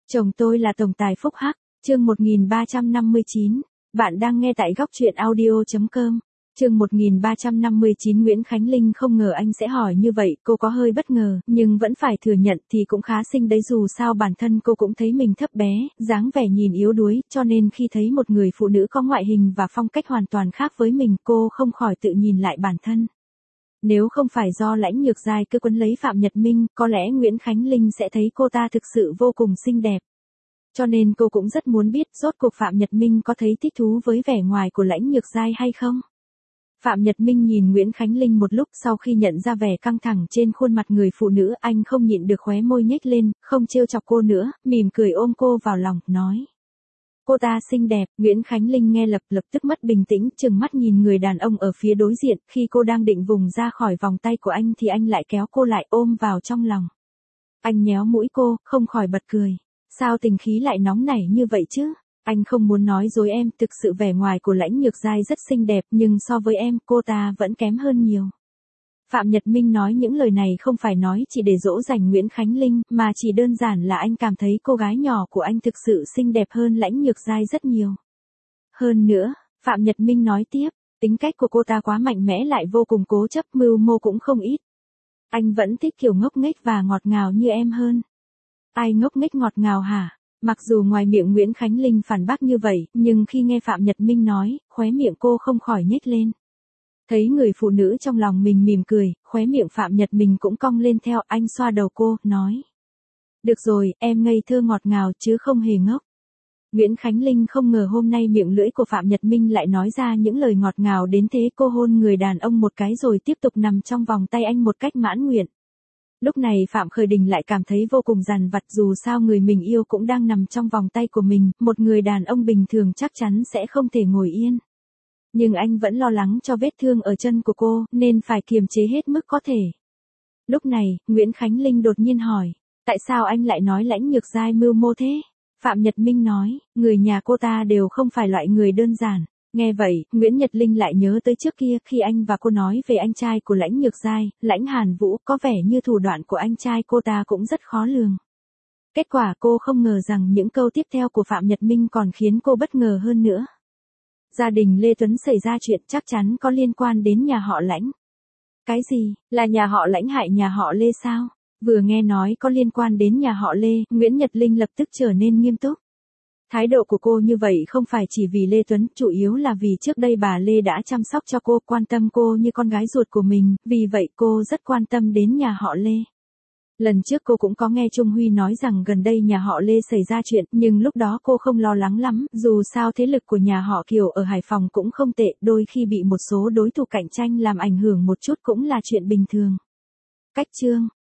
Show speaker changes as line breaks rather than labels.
Chồng tôi là tổng tài phúc hắc, chương 1359. Bạn đang nghe tại góc truyện audio.com. Chương 1359. Nguyễn Khánh Linh không ngờ anh sẽ hỏi như vậy, cô có hơi bất ngờ, nhưng vẫn phải thừa nhận thì cũng khá xinh đấy, dù sao bản thân cô cũng thấy mình thấp bé, dáng vẻ nhìn yếu đuối, cho nên khi thấy một người phụ nữ có ngoại hình và phong cách hoàn toàn khác với mình, cô không khỏi tự nhìn lại bản thân. Nếu không phải do Lãnh Nhược Giai cứ quấn lấy Phạm Nhật Minh, có lẽ Nguyễn Khánh Linh sẽ thấy cô ta thực sự vô cùng xinh đẹp. Cho nên cô cũng rất muốn biết rốt cuộc Phạm Nhật Minh có thấy thích thú với vẻ ngoài của Lãnh Nhược Giai hay không. Phạm Nhật Minh nhìn Nguyễn Khánh Linh một lúc, sau khi nhận ra vẻ căng thẳng trên khuôn mặt người phụ nữ, anh không nhịn được khóe môi nhếch lên, không trêu chọc cô nữa, mỉm cười ôm cô vào lòng, nói. Cô ta xinh đẹp. Nguyễn Khánh Linh nghe lập tức mất bình tĩnh, trừng mắt nhìn người đàn ông ở phía đối diện, khi cô đang định vùng ra khỏi vòng tay của anh thì anh lại kéo cô lại ôm vào trong lòng. Anh nhéo mũi cô, không khỏi bật cười. Sao tình khí lại nóng nảy như vậy chứ? Anh không muốn nói dối em, thực sự vẻ ngoài của Lãnh Nhược Giai rất xinh đẹp, nhưng so với em, cô ta vẫn kém hơn nhiều. Phạm Nhật Minh nói những lời này không phải nói chỉ để dỗ dành Nguyễn Khánh Linh, mà chỉ đơn giản là anh cảm thấy cô gái nhỏ của anh thực sự xinh đẹp hơn Lãnh Nhược Giai rất nhiều. Hơn nữa, Phạm Nhật Minh nói tiếp, tính cách của cô ta quá mạnh mẽ lại vô cùng cố chấp, mưu mô cũng không ít. Anh vẫn thích kiểu ngốc nghếch và ngọt ngào như em hơn. Ai ngốc nghếch ngọt ngào hả? Mặc dù ngoài miệng Nguyễn Khánh Linh phản bác như vậy, nhưng khi nghe Phạm Nhật Minh nói, khóe miệng cô không khỏi nhếch lên. Thấy người phụ nữ trong lòng mình mỉm cười, khóe miệng Phạm Nhật Minh cũng cong lên theo, anh xoa đầu cô, nói. Được rồi, em ngây thơ ngọt ngào chứ không hề ngốc. Nguyễn Khánh Linh không ngờ hôm nay miệng lưỡi của Phạm Nhật Minh lại nói ra những lời ngọt ngào đến thế, cô hôn người đàn ông một cái rồi tiếp tục nằm trong vòng tay anh một cách mãn nguyện. Lúc này Phạm Khởi Đình lại cảm thấy vô cùng dằn vặt, dù sao người mình yêu cũng đang nằm trong vòng tay của mình, một người đàn ông bình thường chắc chắn sẽ không thể ngồi yên. Nhưng anh vẫn lo lắng cho vết thương ở chân của cô, nên phải kiềm chế hết mức có thể. Lúc này, Nguyễn Khánh Linh đột nhiên hỏi, tại sao anh lại nói Lãnh Nhược Giai mưu mô thế? Phạm Nhật Minh nói, người nhà cô ta đều không phải loại người đơn giản. Nghe vậy, Nguyễn Nhật Linh lại nhớ tới trước kia khi anh và cô nói về anh trai của Lãnh Nhược Giai, Lãnh Hàn Vũ, có vẻ như thủ đoạn của anh trai cô ta cũng rất khó lường. Kết quả cô không ngờ rằng những câu tiếp theo của Phạm Nhật Minh còn khiến cô bất ngờ hơn nữa. Gia đình Lê Tuấn xảy ra chuyện chắc chắn có liên quan đến nhà họ Lãnh. Cái gì, là nhà họ Lãnh hại nhà họ Lê sao? Vừa nghe nói có liên quan đến nhà họ Lê, Nguyễn Nhật Linh lập tức trở nên nghiêm túc. Thái độ của cô như vậy không phải chỉ vì Lê Tuấn, chủ yếu là vì trước đây bà Lê đã chăm sóc cho cô, quan tâm cô như con gái ruột của mình, vì vậy cô rất quan tâm đến nhà họ Lê. Lần trước cô cũng có nghe Trung Huy nói rằng gần đây nhà họ Lê xảy ra chuyện, nhưng lúc đó cô không lo lắng lắm, dù sao thế lực của nhà họ Kiều ở Hải Phòng cũng không tệ, đôi khi bị một số đối thủ cạnh tranh làm ảnh hưởng một chút cũng là chuyện bình thường. Cách chương